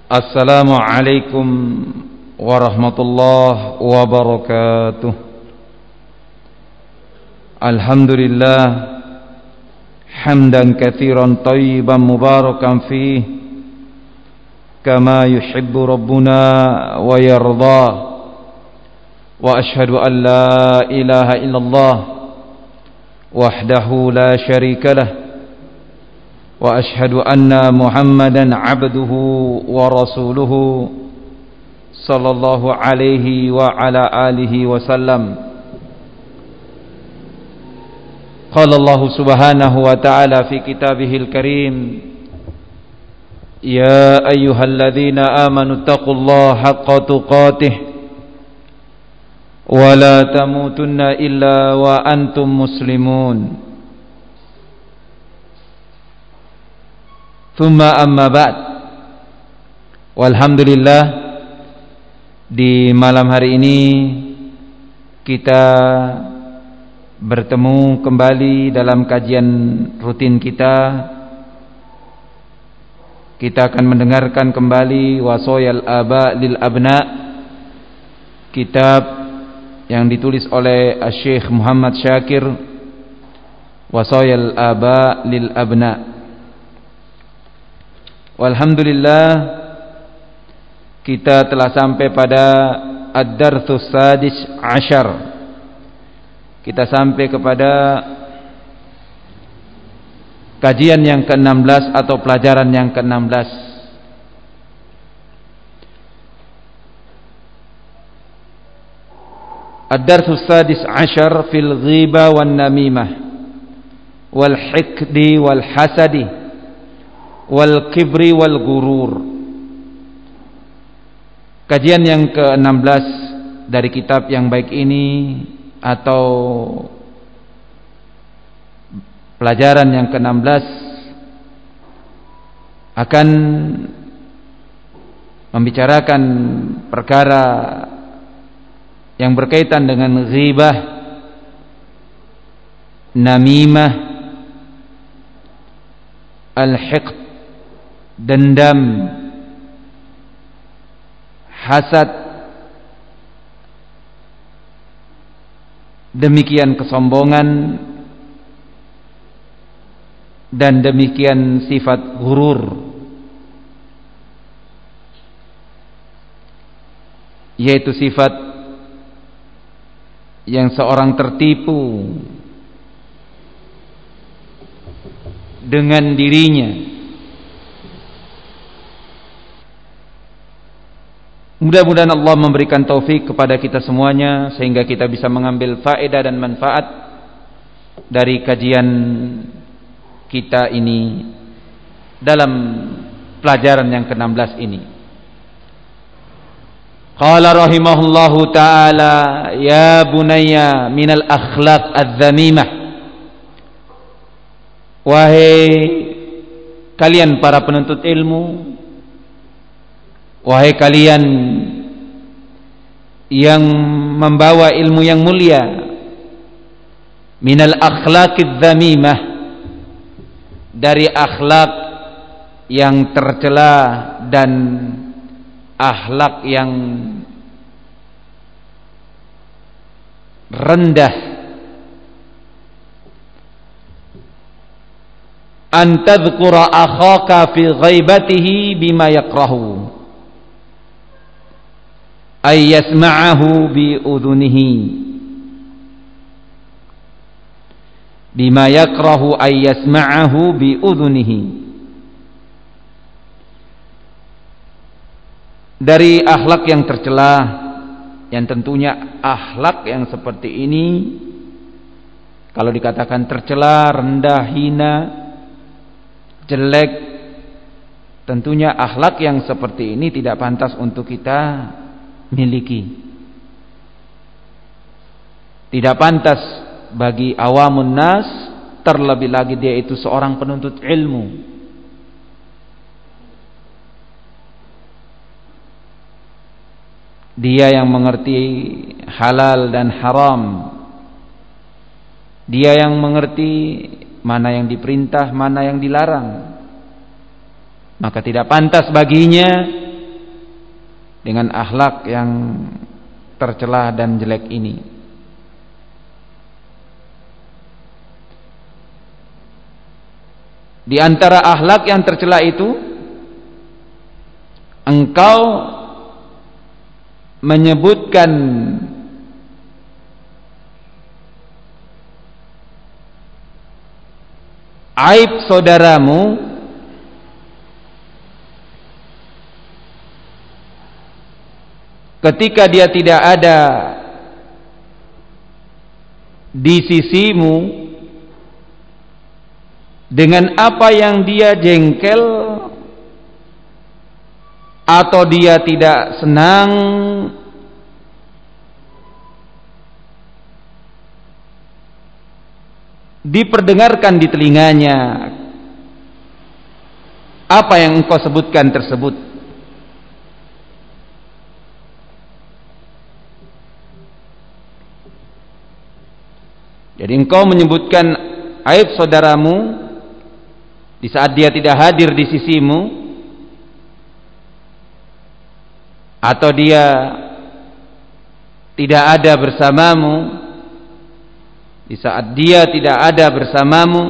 Assalamualaikum warahmatullahi wabarakatuh. Alhamdulillah hamdan katsiran thayyiban mubarakan fih kama yuhibbu rabbuna wa yarda. Wa ashhadu an la ilaha illallah wahdahu la syarika lah. Wa ashhadu anna Muhammadan abduhu wa rasuluhu sallallahu alaihi wa ala alihi wa sallam. Qala Allah subhanahu wa ta'ala fi kitabihil karim, ya ayyuhalladzina amanu taqullaha haqqa tuqatih wa la tamutunna illa wa antum muslimun. Thumma amma ba'd. Walhamdulillah, di malam hari ini kita bertemu kembali dalam kajian rutin kita. Kita akan mendengarkan kembali Wasayal Aba lil Abna, kitab yang ditulis oleh Syekh Muhammad Syakir, Wasayal Aba lil Abna. Walhamdulillah, kita telah sampai pada Ad-Darthus Sadis Ashar. Kita sampai kepada kajian yang ke-16 atau pelajaran yang ke-16. Ad-Darthus Sadis Ashar fil ghiba wan namimah wal hikdi wal hasadi wal kibri wal gurur. Kajian yang ke-16 dari kitab yang baik ini, atau pelajaran yang ke-16, akan membicarakan perkara yang berkaitan dengan ghibah, namimah, al-hiqd, dendam, hasad, demikian kesombongan, dan demikian sifat gurur, yaitu sifat yang seorang tertipu dengan dirinya. Mudah-mudahan Allah memberikan taufik kepada kita semuanya sehingga kita bisa mengambil faedah dan manfaat dari kajian kita ini dalam pelajaran yang ke-16 ini. Qala rahimahullahu ta'ala, ya bunayya minal akhlaq adz-dzamimah. Wahai kalian para penuntut ilmu, wahai kalian yang membawa ilmu yang mulia, minal akhlaqidz dzamimah, dari akhlak yang tercela dan akhlak yang rendah, an tadhkura akhaka fi ghaibatihi bima yakrahu ay yasma'ahu bi udhunihi, bima yakrahu ay yasma'ahu bi udhunihi. Dari akhlak yang tercela, yang tentunya akhlak yang seperti ini kalau dikatakan tercela, rendah, hina, jelek, tentunya akhlak yang seperti ini tidak pantas untuk kita miliki. Tidak pantas bagi awamun nas, terlebih lagi dia itu seorang penuntut ilmu. Dia yang mengerti halal dan haram, dia yang mengerti mana yang diperintah, mana yang dilarang. Maka tidak pantas baginya dengan akhlak yang tercela dan jelek ini. Di antara akhlak yang tercela itu, engkau menyebutkan aib saudaramu ketika dia tidak ada di sisimu, dengan apa yang dia jengkel atau dia tidak senang, diperdengarkan di telinganya apa yang engkau sebutkan tersebut. Jadi engkau menyebutkan aib saudaramu di saat dia tidak hadir di sisimu, atau dia tidak ada bersamamu, di saat dia tidak ada bersamamu,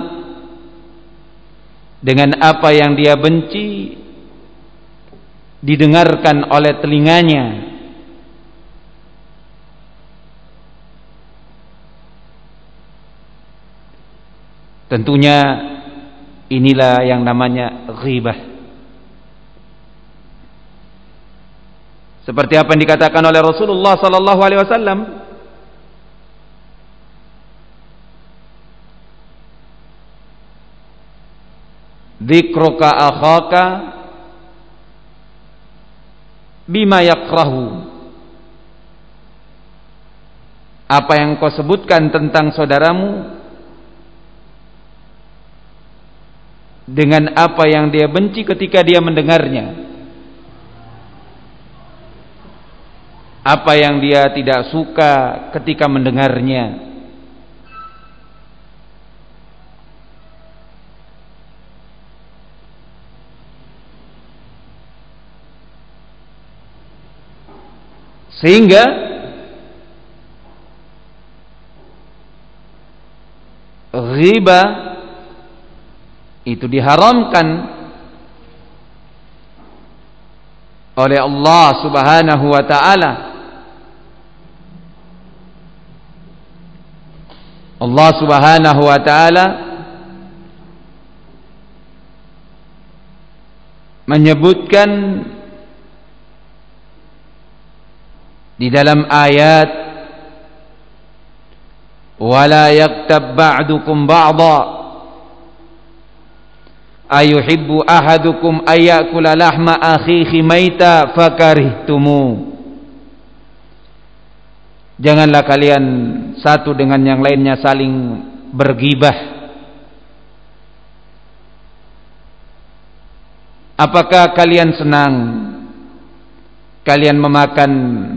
dengan apa yang dia benci didengarkan oleh telinganya. Tentunya inilah yang namanya ghibah. Seperti apa yang dikatakan oleh Rasulullah sallallahu alaihi wasallam, dzikruka akhaka bima yakrahu. Apa yang kau sebutkan tentang saudaramu dengan apa yang dia benci ketika dia mendengarnya, apa yang dia tidak suka ketika mendengarnya. Sehingga ghibah itu diharamkan oleh Allah Subhanahu wa taala. Allah Subhanahu wa taala menyebutkan di dalam ayat, wala yaktab ba'dukum ba'dha ayuhibbu ahadukum ayyakula lahma akhihi maita fakarihtumu. Janganlah kalian satu dengan yang lainnya saling bergibah. Apakah kalian senang kalian memakan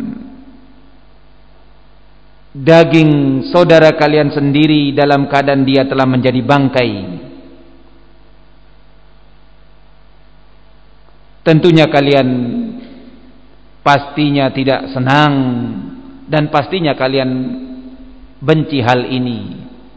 daging saudara kalian sendiri dalam keadaan dia telah menjadi bangkai? Tentunya kalian pastinya tidak senang dan pastinya kalian benci hal ini.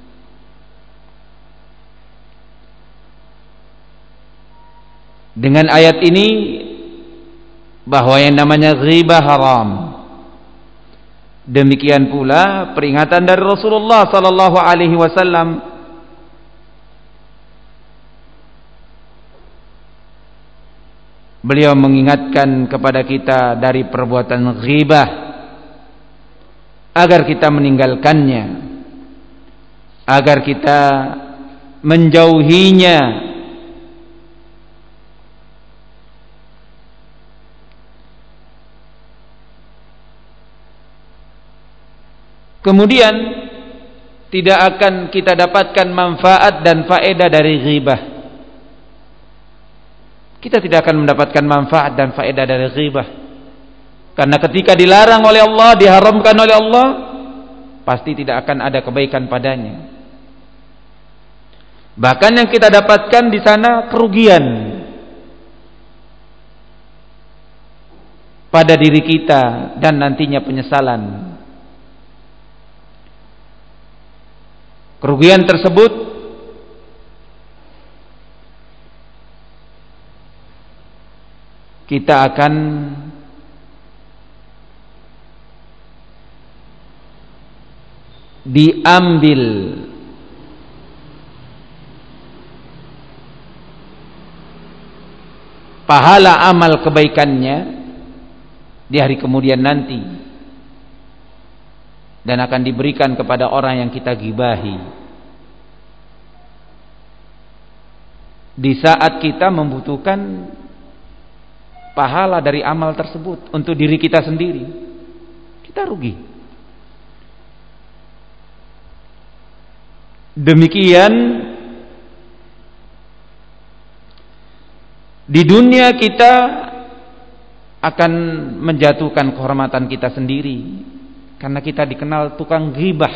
Dengan ayat ini bahwa yang namanya ghibah haram. Demikian pula peringatan dari Rasulullah sallallahu alaihi wasallam beliau mengingatkan kepada kita dari perbuatan ghibah agar kita meninggalkannya, agar kita menjauhinya. Kemudian tidak akan kita dapatkan manfaat dan faedah dari ghibah. Kita tidak akan mendapatkan manfaat dan faedah dari ghibah, karena ketika dilarang oleh Allah, diharamkan oleh Allah, pasti tidak akan ada kebaikan padanya. Bahkan yang kita dapatkan di sana kerugian. pada diri kita dan nantinya penyesalan. Kerugian tersebut kita akan diambil pahala amal kebaikannya di hari kemudian nanti, dan akan diberikan kepada orang yang kita gibahi di saat kita membutuhkan pahala dari amal tersebut untuk diri kita sendiri. Kita rugi. Demikian di dunia kita akan menjatuhkan kehormatan kita sendiri karena kita dikenal tukang ghibah.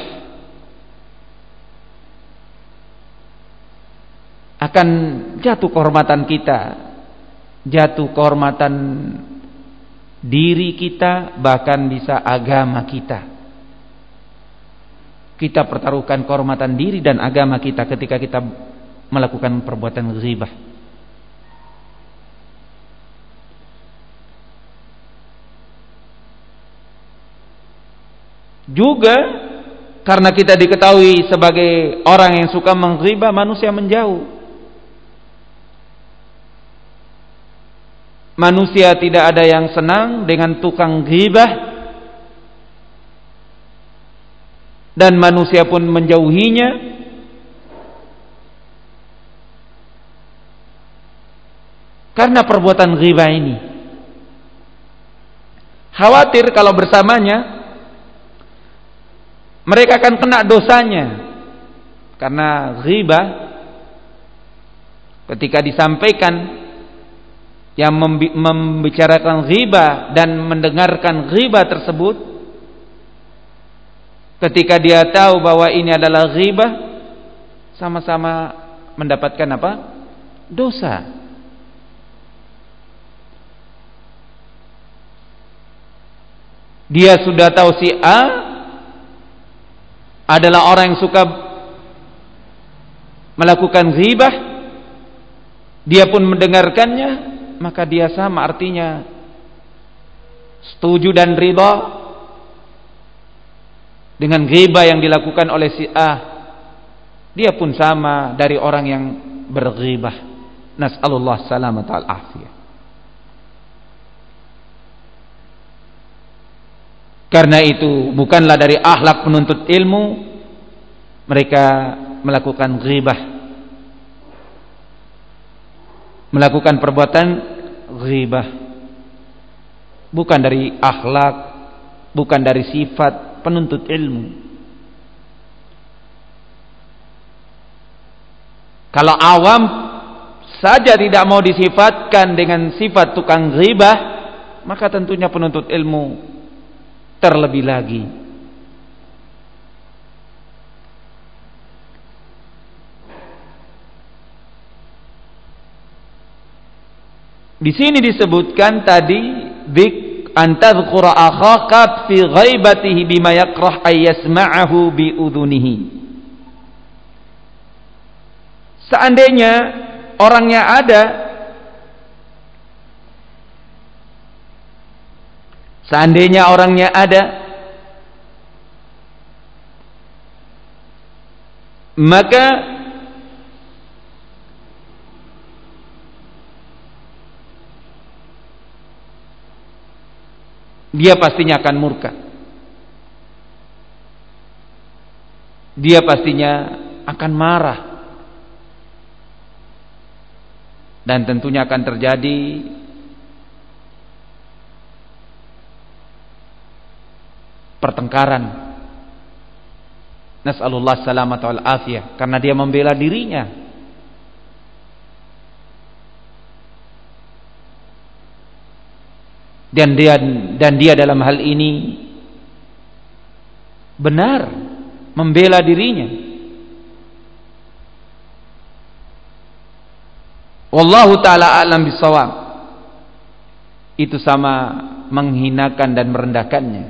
Akan jatuh kehormatan kita, jatuh kehormatan diri kita, bahkan bisa agama kita. Kita pertaruhkan kehormatan diri dan agama kita ketika kita melakukan perbuatan ghibah. Juga karena kita diketahui sebagai orang yang suka menghibah, manusia menjauh. Manusia tidak ada yang senang dengan tukang ghibah, dan manusia pun menjauhinya. Karena perbuatan ghibah ini, khawatir kalau bersamanya mereka akan kena dosanya. Karena ghibah ketika disampaikan, yang membicarakan ghibah dan mendengarkan ghibah tersebut, ketika dia tahu bahwa ini adalah ghibah, sama-sama mendapatkan apa? Dosa. Dia sudah tahu si A adalah orang yang suka melakukan ghibah, dia pun mendengarkannya, maka dia sama artinya setuju dan ridha dengan ghibah yang dilakukan oleh si A. Dia pun sama dari orang yang berghibah. Nas'alullah salamata wal afiyah. Karena itu bukanlah dari akhlak penuntut ilmu mereka melakukan ghibah, melakukan perbuatan ghibah. Bukan dari akhlak, bukan dari sifat penuntut ilmu. Kalau awam saja tidak mau disifatkan dengan sifat tukang ghibah, maka tentunya penuntut ilmu terlebih lagi. Di sini disebutkan tadi dik antadhkura akhaka fi ghaibatihi bima yakrah ay yasma'ahu bi udhunihi. Seandainya orangnya ada, maka dia pastinya akan murka. Dia pastinya akan marah. Dan tentunya akan terjadi pertengkaran. Nas'alullah salamata wal afiyah. Karena dia membela dirinya. Dan dia dalam hal ini benar membela dirinya. Wallahu ta'ala a'lam bishawab. Itu sama menghinakan dan merendahkannya.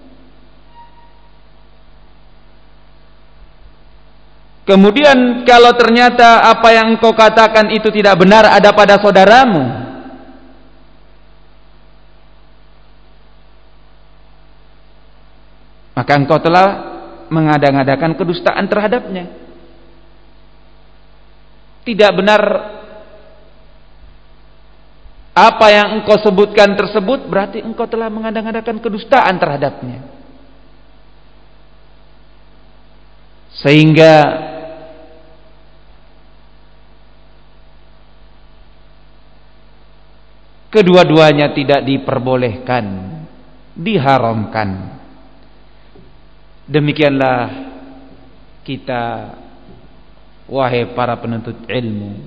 Kemudian kalau ternyata apa yang engkau katakan itu tidak benar ada pada saudaramu, maka engkau telah mengada-ngadakan kedustaan terhadapnya. Tidak benar apa yang engkau sebutkan tersebut, berarti engkau telah mengada-ngadakan kedustaan terhadapnya. Sehingga kedua-duanya tidak diperbolehkan, diharamkan. Demikianlah kita, wahai para penuntut ilmu,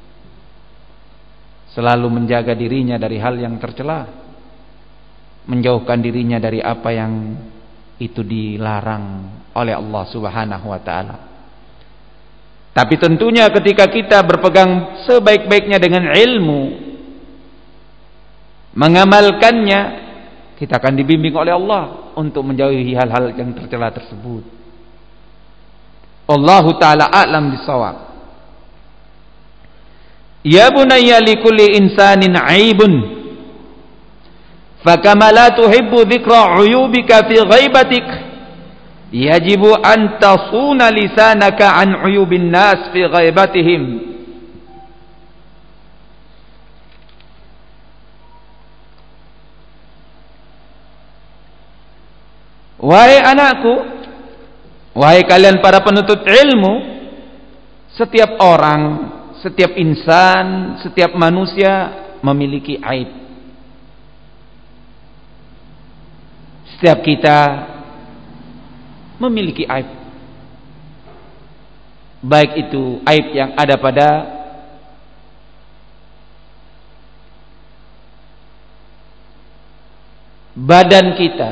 selalu menjaga dirinya dari hal yang tercela, menjauhkan dirinya dari apa yang itu dilarang oleh Allah Subhanahu wa taala. Tapi tentunya ketika kita berpegang sebaik-baiknya dengan ilmu, mengamalkannya, kita akan dibimbing oleh Allah untuk menjauhi hal-hal yang tercela tersebut. Allahu ta'ala a'lam bissawab. Ya bunayya likulli insanin 'aibun fakama la tuhibbu dzikra 'uyubika fi ghaibatik yajibu an tasuna lisanaka 'an 'uyubin nas fi ghaibatihim. Wahai anakku, wahai kalian para penuntut ilmu, setiap orang, setiap insan, setiap manusia memiliki aib. Setiap kita memiliki aib. Baik itu aib yang ada pada badan kita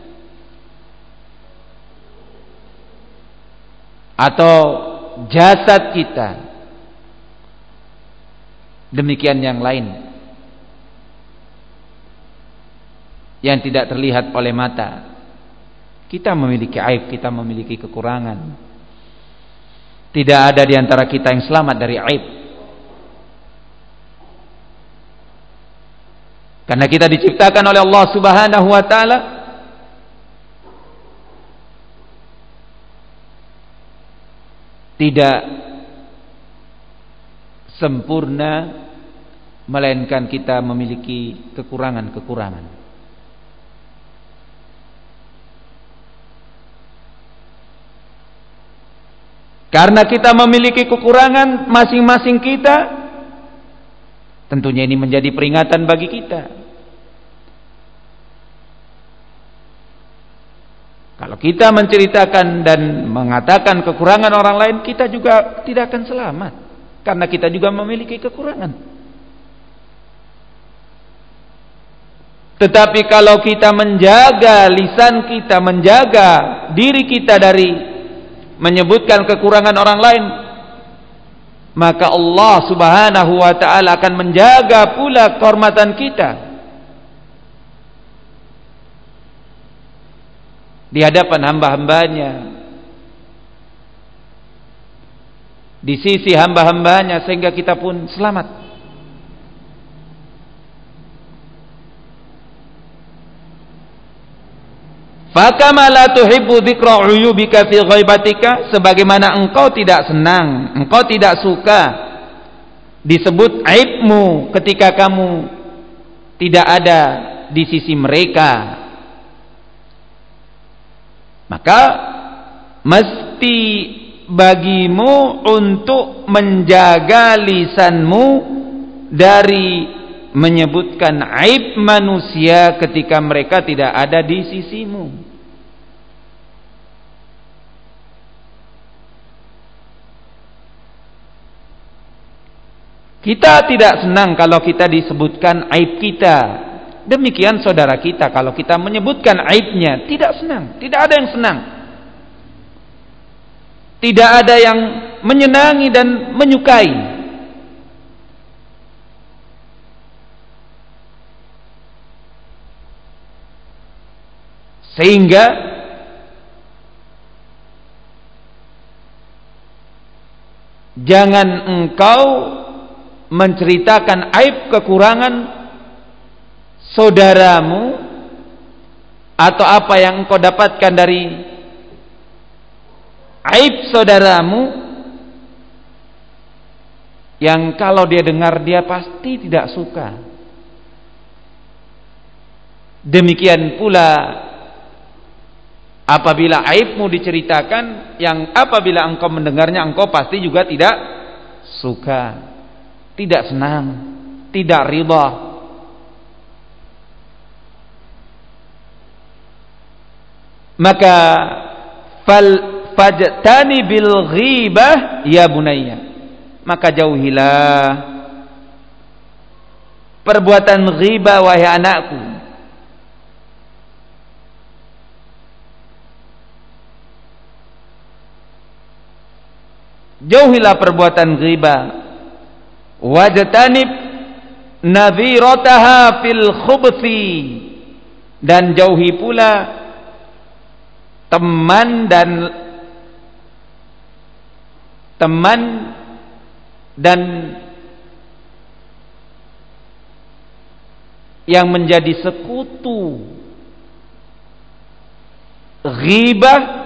atau jasad kita, demikian yang lain yang tidak terlihat oleh mata. Kita memiliki aib, kita memiliki kekurangan. Tidak ada di antara kita yang selamat dari aib, karena kita diciptakan oleh Allah Subhanahu wa taala tidak sempurna, melainkan kita memiliki kekurangan-kekurangan. Karena kita memiliki kekurangan masing-masing kita, tentunya ini menjadi peringatan bagi kita. Kalau kita menceritakan dan mengatakan kekurangan orang lain, kita juga tidak akan selamat, karena kita juga memiliki kekurangan. Tetapi kalau kita menjaga lisan kita, menjaga diri kita dari menyebutkan kekurangan orang lain, maka Allah Subhanahu wa taala akan menjaga pula kehormatan kita di hadapan hamba-hambanya, di sisi hamba-hambanya, sehingga kita pun selamat. Fakama la tuhibbu dzikra 'uyubika fi ghaibatika, sebagaimana engkau tidak senang, engkau tidak suka disebut aibmu ketika kamu tidak ada di sisi mereka, maka mesti bagimu untuk menjaga lisanmu dari menyebutkan aib manusia ketika mereka tidak ada di sisimu. Kita tidak senang kalau kita disebutkan aib kita. Demikian saudara kita, kalau kita menyebutkan aibnya, tidak senang. Tidak ada yang senang. Tidak ada yang menyenangi dan menyukai. Sehingga jangan engkau menceritakan aib kekurangan saudaramu atau apa yang engkau dapatkan dari aib saudaramu yang kalau dia dengar dia pasti tidak suka. Demikian pula apabila aibmu diceritakan, yang apabila engkau mendengarnya engkau pasti juga tidak suka, tidak senang, tidak ridha. Maka fajtani bil ghibah ya bunayya, maka jauhilah perbuatan ghibah wahai anakku. Jauhilah perbuatan ghibah. Wajtanib nadhirataha fil khubthi, dan jauhi pula teman dan yang menjadi sekutu ghibah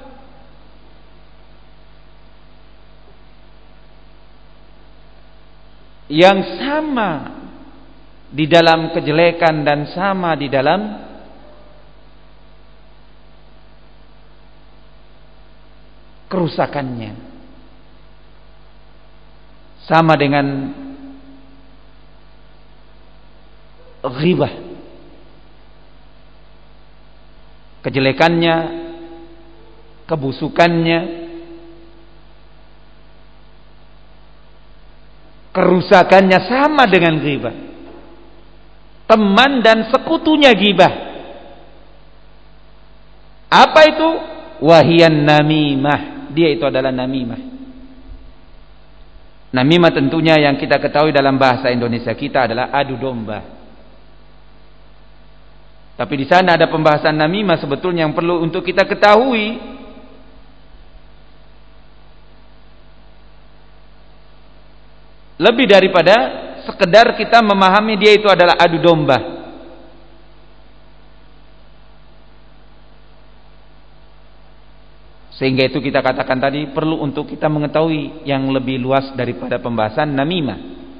yang sama di dalam kejelekan dan sama di dalam kerusakannya, sama dengan ghibah, kejelekannya, kebusukannya, kerusakannya sama dengan ghibah. Teman dan sekutunya ghibah. Apa itu? Wahiyan namimah. Dia itu adalah namimah. Namimah tentunya yang kita ketahui dalam bahasa Indonesia kita adalah adu domba. Tapi di sana ada pembahasan namimah sebetulnya yang perlu untuk kita ketahui. Lebih daripada sekedar kita memahami dia itu adalah adu domba. Sehingga itu kita katakan tadi perlu untuk kita mengetahui yang lebih luas daripada pembahasan namimah.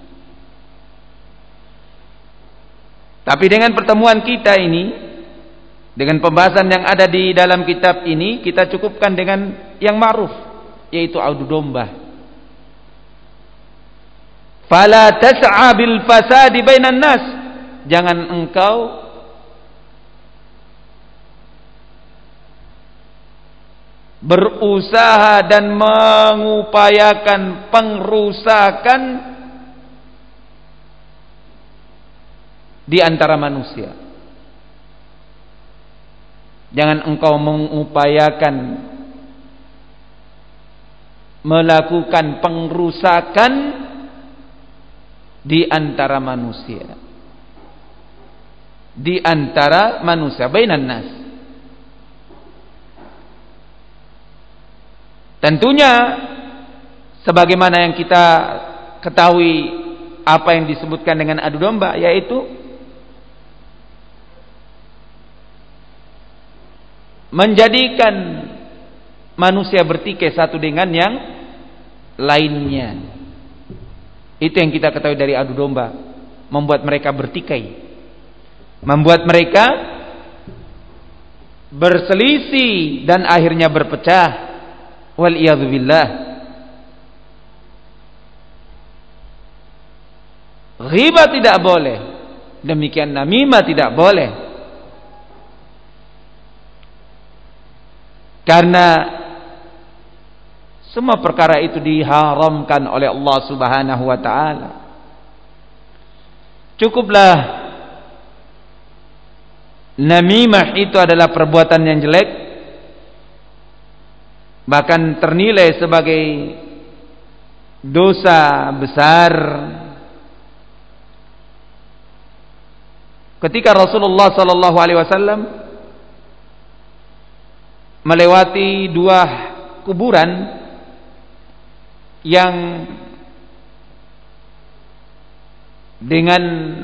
Tapi dengan pertemuan kita ini, dengan pembahasan yang ada di dalam kitab ini, kita cukupkan dengan yang ma'ruf, yaitu adu domba. Fala tas'a bil fasadi bainan nas. Jangan engkau berusaha dan mengupayakan pengrusakan di antara manusia. Jangan engkau mengupayakan melakukan pengrusakan di antara manusia. Di antara manusia, bainan nas. Tentunya sebagaimana yang kita ketahui apa yang disebutkan dengan adu domba, yaitu menjadikan manusia bertikai satu dengan yang lainnya. Itu yang kita ketahui dari adu domba, membuat mereka bertikai, membuat mereka berselisih dan akhirnya berpecah. Wal iyadzu billah. Ghibah tidak boleh, demikian namimah tidak boleh. Karena semua perkara itu diharamkan oleh Allah Subhanahu wa taala. Cukuplah namimah itu adalah perbuatan yang jelek, bahkan ternilai sebagai dosa besar. Ketika Rasulullah sallallahu alaihi wasallam melewati dua kuburan yang dengan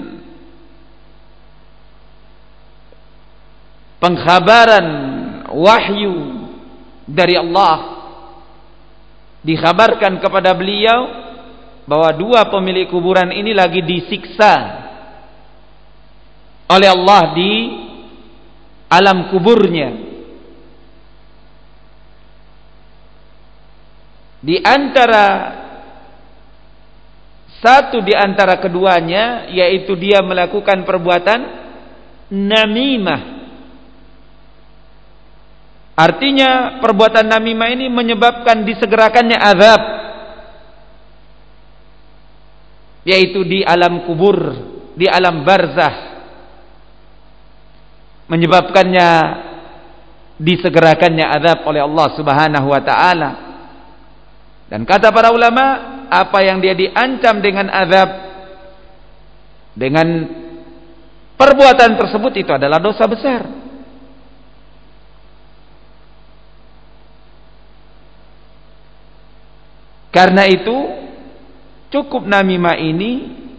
pengkhabaran wahyu dari Allah dikhabarkan kepada beliau bahwa dua pemilik kuburan ini lagi disiksa oleh Allah di alam kuburnya. Di antara satu di antara keduanya, yaitu dia melakukan perbuatan namimah. Artinya perbuatan namimah ini menyebabkan disegerakannya azab, yaitu di alam kubur, di alam barzah, menyebabkannya disegerakannya azab oleh Allah Subhanahu wa taala. Dan kata para ulama, apa yang dia diancam dengan azab dengan perbuatan tersebut itu adalah dosa besar. Karena itu cukup namimah ini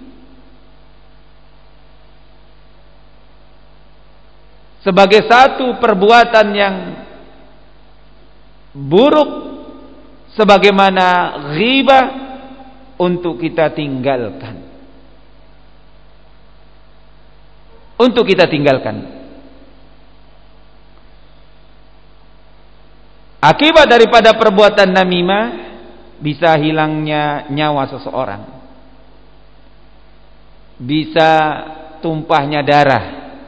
sebagai satu perbuatan yang buruk, sebagaimana ghibah, untuk kita tinggalkan. Untuk kita tinggalkan. Akibat daripada perbuatan namimah bisa hilangnya nyawa seseorang, bisa tumpahnya darah,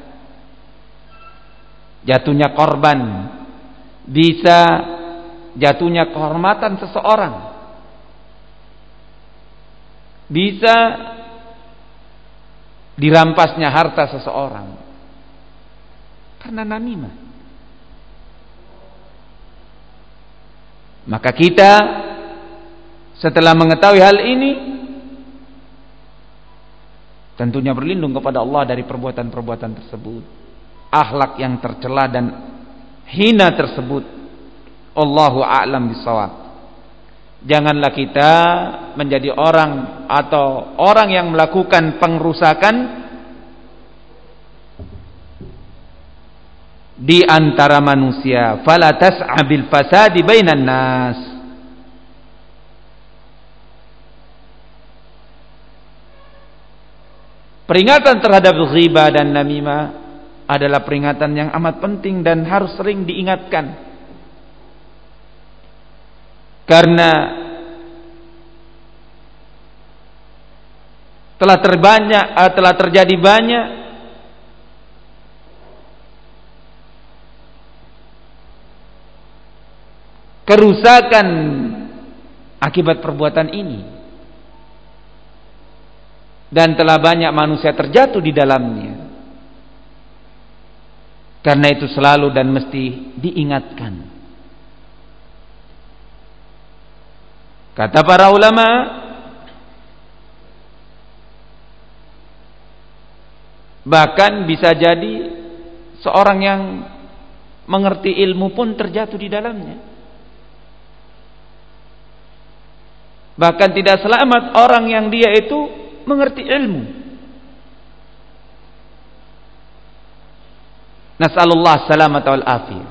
jatuhnya korban, bisa jatuhnya kehormatan seseorang, bisa dirampasnya harta seseorang karena namimah. Maka kita setelah mengetahui hal ini tentunya berlindung kepada Allah dari perbuatan-perbuatan tersebut, akhlak yang tercela dan hina tersebut. Allahu a'lam bishawab. Janganlah kita menjadi orang atau orang yang melakukan pengrusakan di antara manusia. Fala tas'a bil fasadi bainan nas. Peringatan terhadap ghibah dan namimah adalah peringatan yang amat penting dan harus sering diingatkan. Karena telah terjadi banyak kerusakan akibat perbuatan ini, dan telah banyak manusia terjatuh di dalamnya. Karena itu selalu dan mesti diingatkan. Kata para ulama, bahkan bisa jadi seorang yang mengerti ilmu pun terjatuh di dalamnya. Bahkan tidak selamat orang yang dia itu mengerti ilmu. Nas'alullah salamata wal afiyah.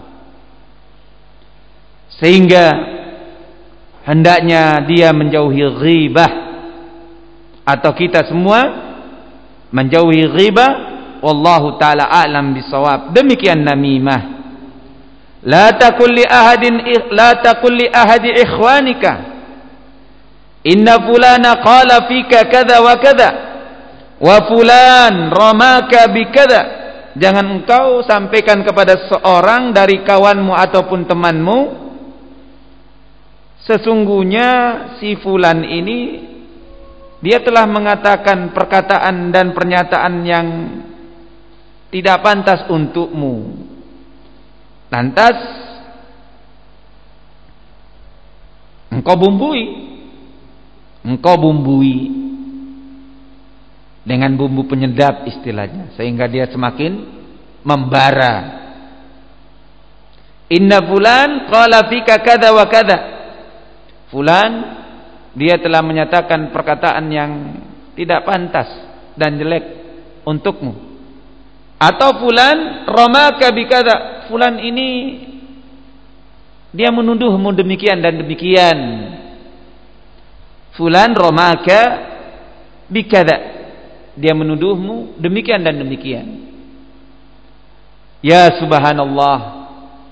Sehingga hendaknya dia menjauhi ghibah, atau kita semua menjauhi ghibah. Wallahu ta'ala a'lam bisawab. Demikian namimah. La taqul li ahadi ikhwanika inna fulana qala fika kadza wa kadza wa fulan ramaka bi kadza. Jangan engkau sampaikan kepada seorang dari kawanmu ataupun temanmu, sesungguhnya si fulan ini dia telah mengatakan perkataan dan pernyataan yang tidak pantas untukmu. Lantas engkau bumbui dengan bumbu penyedap istilahnya, sehingga dia semakin membara. Inna fulan qala fika kadza wa kadza. Fulan dia telah menyatakan perkataan yang tidak pantas dan jelek untukmu. Atau fulan ramaka bikadza. Fulan ini dia menuduhmu demikian dan demikian. Fulan ramaka bikadza. Dia menuduhmu demikian dan demikian. Ya subhanallah.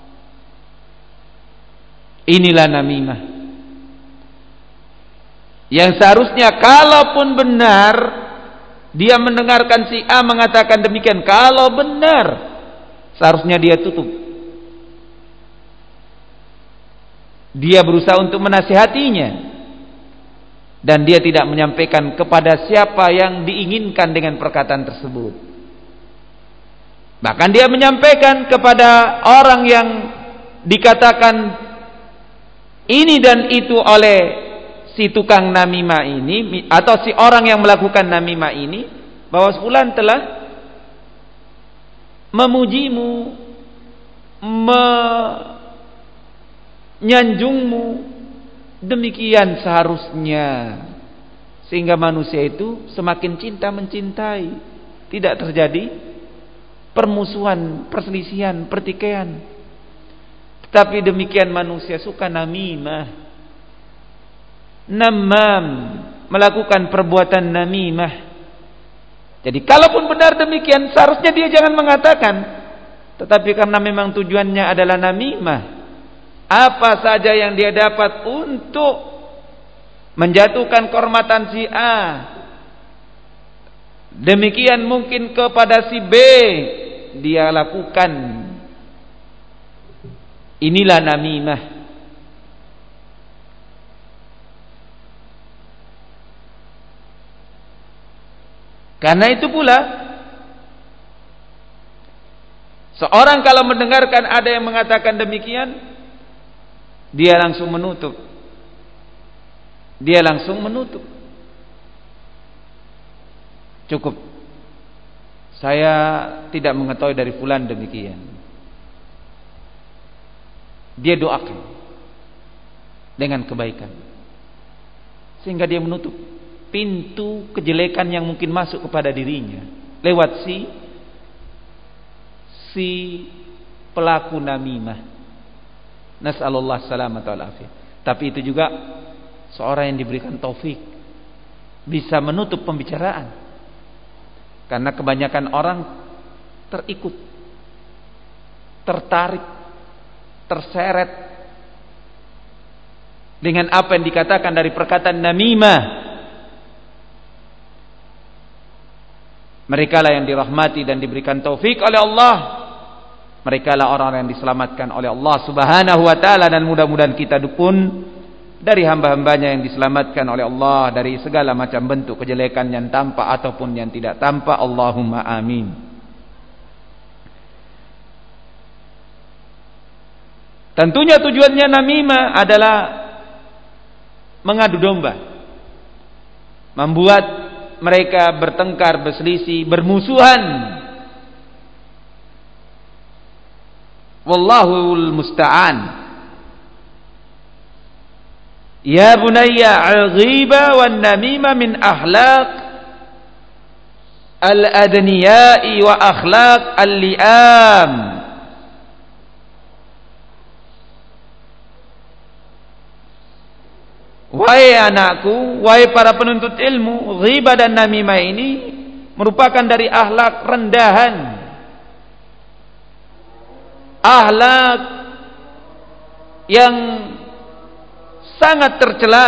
Inilah namimah. Yang seharusnya kalaupun benar dia mendengarkan si A mengatakan demikian, kalau benar seharusnya dia tutup. Dia berusaha untuk menasihatinya dan dia tidak menyampaikan kepada siapa yang diinginkan dengan perkataan tersebut. Bahkan dia menyampaikan kepada orang yang dikatakan ini dan itu oleh si tukang namimah ini, atau si orang yang melakukan namimah ini, bahwa fulan telah memujimu, menyanjungmu, demikian seharusnya, sehingga manusia itu semakin cinta mencintai, tidak terjadi permusuhan, perselisihan, pertikaian. Tapi demikian manusia suka namimah, namam, melakukan perbuatan namimah. Jadi kalaupun benar demikian seharusnya dia jangan mengatakan. Tetapi karena memang tujuannya adalah namimah, apa saja yang dia dapat untuk menjatuhkan kehormatan si A, demikian mungkin kepada si B, dia lakukan. Inilah namimah. Karena itu pula seorang kalau mendengarkan ada yang mengatakan demikian, dia langsung menutup. Dia langsung menutup. Cukup. Saya tidak mengetahui dari fulan demikian. Dia doakan dengan kebaikan, sehingga dia menutup pintu kejelekan yang mungkin masuk kepada dirinya lewat si pelaku namimah. Nas'alullah salamata wal afiyah. Tapi itu juga seorang yang diberikan taufik bisa menutup pembicaraan, karena kebanyakan orang terikut, tertarik, terseret dengan apa yang dikatakan dari perkataan namimah. Mereka lah yang dirahmati dan diberikan taufik oleh Allah. Mereka lah orang-orang yang diselamatkan oleh Allah Subhanahu wa ta'ala. Dan mudah-mudahan kita pun dari hamba-hambanya yang diselamatkan oleh Allah dari segala macam bentuk kejelekan yang tampak ataupun yang tidak tampak. Allahumma amin. Tentunya tujuannya namimah adalah mengadu domba, membuat mereka bertengkar, berselisih, bermusuhan. Wallahul musta'an. Ya bunayya, al-ghiba wan namimah min akhlaq al-adniyai wa akhlaq al-li'am. Wahai anakku, wahai para penuntut ilmu, ghibah dan namimah ini merupakan dari akhlak rendahan, akhlak yang sangat tercela.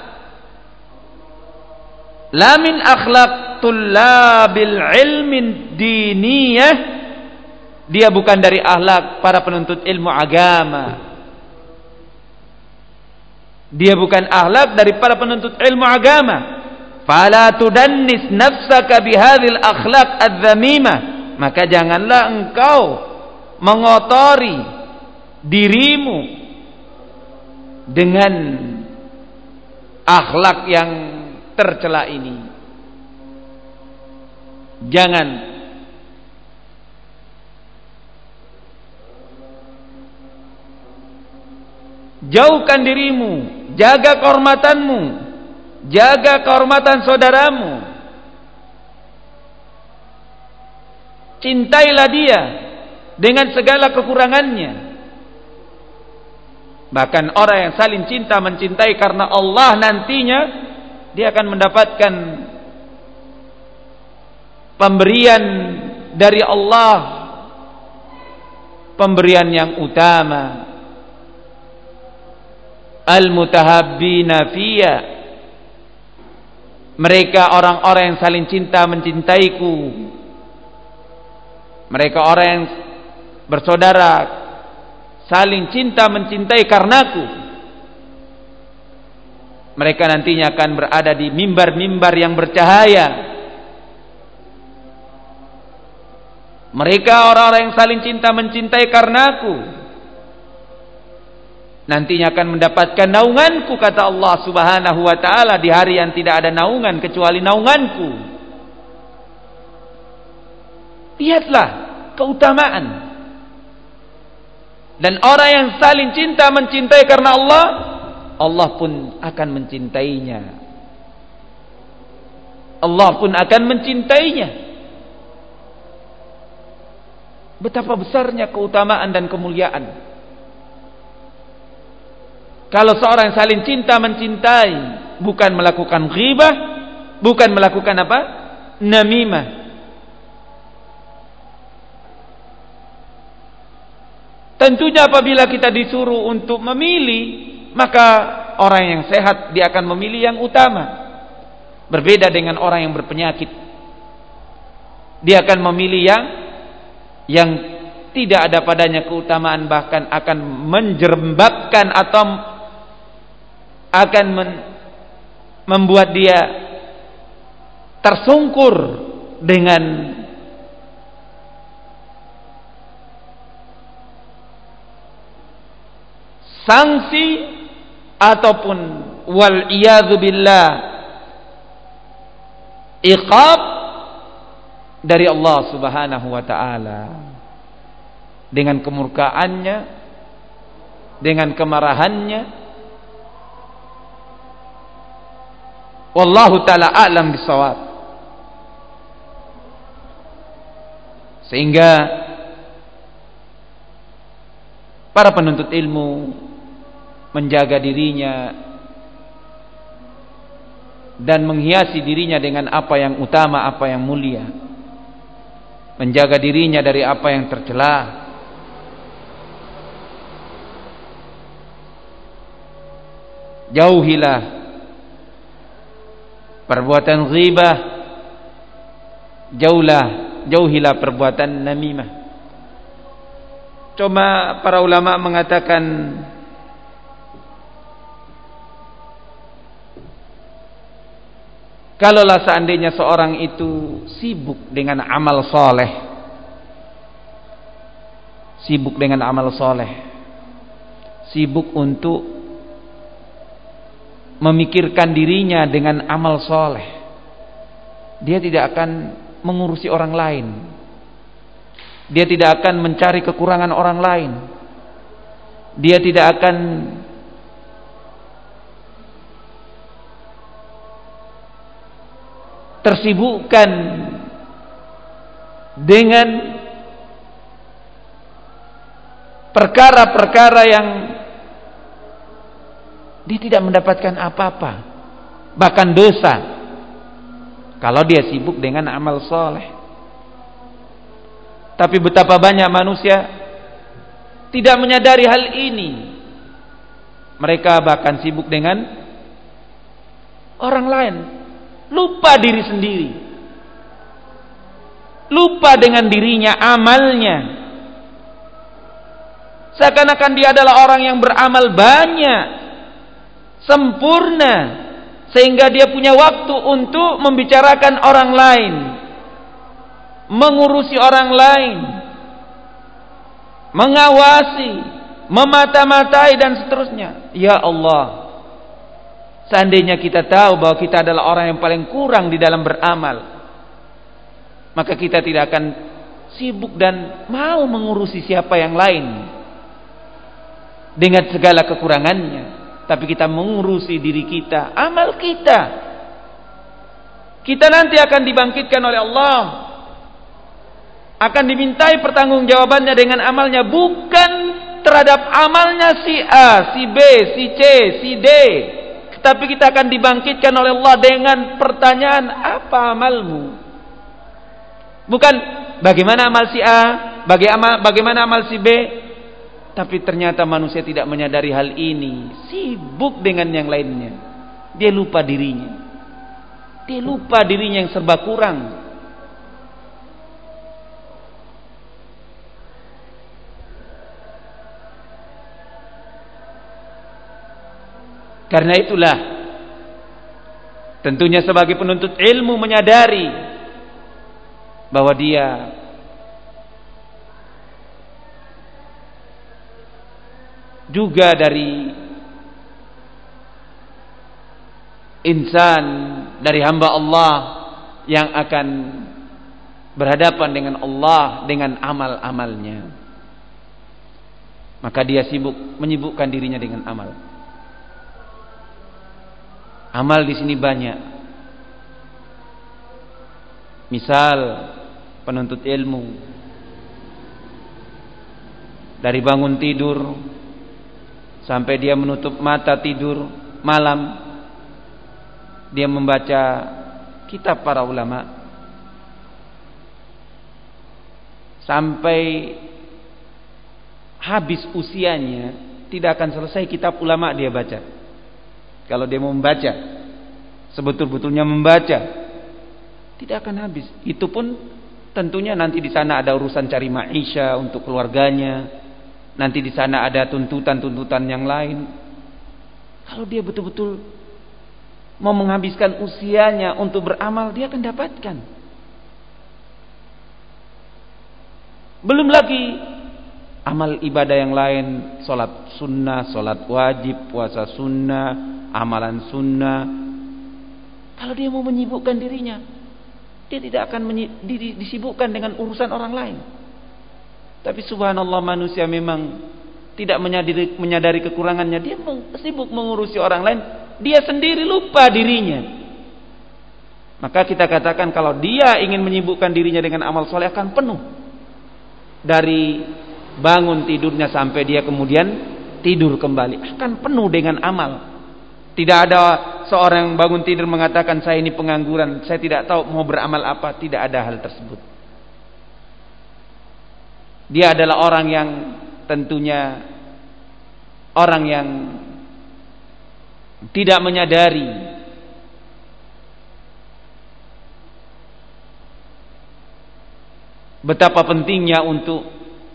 La min akhlaq tullabil ilmin diniyah, dia bukan dari akhlak para penuntut ilmu agama. Dia bukan akhlak dari para penuntut ilmu agama. Fala tudannis nafsaka bihadhil akhlaq adz-dzamimah. Maka janganlah engkau mengotori dirimu dengan akhlak yang tercela ini. Jangan. Jauhkan dirimu, jaga kehormatanmu, jaga kehormatan saudaramu. Cintailah dia dengan segala kekurangannya. Bahkan orang yang saling cinta mencintai karena Allah, nantinya dia akan mendapatkan pemberian dari Allah, pemberian yang utama. Al-mutahabbina fiyya, mereka orang-orang yang saling cinta mencintaiku, mereka orang yang bersaudara saling cinta mencintai karenaku, mereka nantinya akan berada di mimbar-mimbar yang bercahaya. Mereka orang-orang yang saling cinta mencintai karenaku nantinya akan mendapatkan naunganku, kata Allah Subhanahu wa ta'ala, di hari yang tidak ada naungan kecuali naunganku. Lihatlah keutamaan. Dan orang yang saling cinta mencintai karena Allah, Allah pun akan mencintainya. Allah pun akan mencintainya. Betapa besarnya keutamaan dan kemuliaan. Kalau seorang yang saling cinta mencintai, bukan melakukan ghibah, bukan melakukan apa? Namimah. Tentunya apabila kita disuruh untuk memilih, maka orang yang sehat dia akan memilih yang utama. Berbeda dengan orang yang berpenyakit, dia akan memilih yang tidak ada padanya keutamaan, bahkan akan menjerembabkan atau akan membuat dia tersungkur dengan sanksi ataupun wal iyadzu billah iqab dari Allah Subhanahu wa taala, dengan kemurkaannya, dengan kemarahannya. Wallahu taala a'lam bisawab. Sehingga para penuntut ilmu menjaga dirinya dan menghiasi dirinya dengan apa yang utama, apa yang mulia. Menjaga dirinya dari apa yang tercela. Jauhilah perbuatan ghibah, jauhilah perbuatan namimah. Cuma para ulama mengatakan, kalaulah seandainya seorang itu sibuk dengan amal soleh, sibuk untuk memikirkan dirinya dengan amal soleh, dia tidak akan mengurusi orang lain, dia tidak akan mencari kekurangan orang lain, dia tidak akan tersibukkan dengan perkara-perkara yang dia tidak mendapatkan apa-apa, bahkan dosa, kalau dia sibuk dengan amal soleh. Tapi betapa banyak manusia tidak menyadari hal ini. Mereka bahkan sibuk dengan orang lain, lupa diri sendiri, lupa dengan dirinya, amalnya. Seakan-akan dia adalah orang yang beramal banyak, sempurna, sehingga dia punya waktu untuk membicarakan orang lain, mengurusi orang lain, mengawasi, memata-matai dan seterusnya. Ya Allah, seandainya kita tahu bahwa kita adalah orang yang paling kurang di dalam beramal, maka kita tidak akan sibuk dan mau mengurusi siapa yang lain. dengan segala kekurangannya, tapi kita mengurusi diri kita, amal kita. Kita nanti akan dibangkitkan oleh Allah, akan dimintai pertanggungjawabannya dengan amalnya, bukan terhadap amalnya si A, si B, si C, si D, tapi kita akan dibangkitkan oleh Allah dengan pertanyaan, apa amalmu? Bukan bagaimana amal si A, bagaimana amal si B. Tapi ternyata manusia tidak menyadari hal ini, sibuk dengan yang lainnya. Dia lupa dirinya. Dia lupa dirinya yang serba kurang. Karena itulah, tentunya sebagai penuntut ilmu menyadari bahwa dia juga dari insan, dari hamba Allah yang akan berhadapan dengan Allah dengan amal-amalnya. Maka dia menyibukkan dirinya dengan amal. Amal di sini banyak. Misal penuntut ilmu, dari bangun tidur sampai dia menutup mata tidur malam, dia membaca kitab para ulama, sampai habis usianya tidak akan selesai kitab ulama dia baca. Kalau dia mau membaca, sebetul-betulnya membaca, tidak akan habis. Itu pun tentunya nanti di sana ada urusan cari maisha untuk keluarganya. Nanti di sana ada tuntutan-tuntutan yang lain. Kalau dia betul-betul mau menghabiskan usianya untuk beramal, dia akan dapatkan. Belum lagi amal ibadah yang lain, salat sunnah, salat wajib, puasa sunnah, amalan sunnah. Kalau dia mau menyibukkan dirinya, dia tidak akan disibukkan dengan urusan orang lain. Tapi subhanallah, manusia memang tidak menyadari kekurangannya. Dia sibuk mengurusi orang lain, dia sendiri lupa dirinya. Maka kita katakan, kalau dia ingin menyibukkan dirinya dengan amal soleh, akan penuh. Dari bangun tidurnya sampai dia kemudian tidur kembali, akan penuh dengan amal. Tidak ada seorang bangun tidur mengatakan, saya ini pengangguran, saya tidak tahu mau beramal apa. Tidak ada hal tersebut. Dia adalah orang yang tentunya orang yang tidak menyadari betapa pentingnya untuk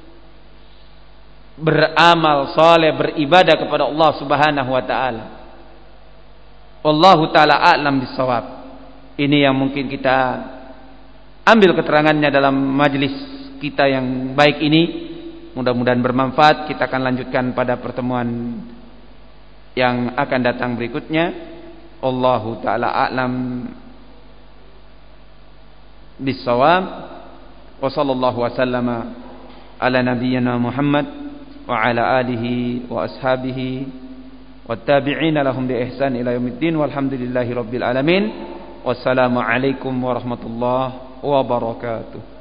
beramal saleh, beribadah kepada Allah Subhanahu wa taala. Wallahu taala a'lam bissawab. Ini yang mungkin kita ambil keterangannya dalam majelis kita yang baik ini. Mudah-mudahan bermanfaat. Kita akan lanjutkan pada pertemuan yang akan datang berikutnya. Allahu ta'ala a'lam bissawab. Wa sallallahu wasallama ala nabiyyina Muhammad wa ala alihi wa ashabihi wattabi'ina lahum bi ihsan ila yaumiddin walhamdulillahi rabbil alamin. Wassalamu alaikum warahmatullahi wabarakatuh.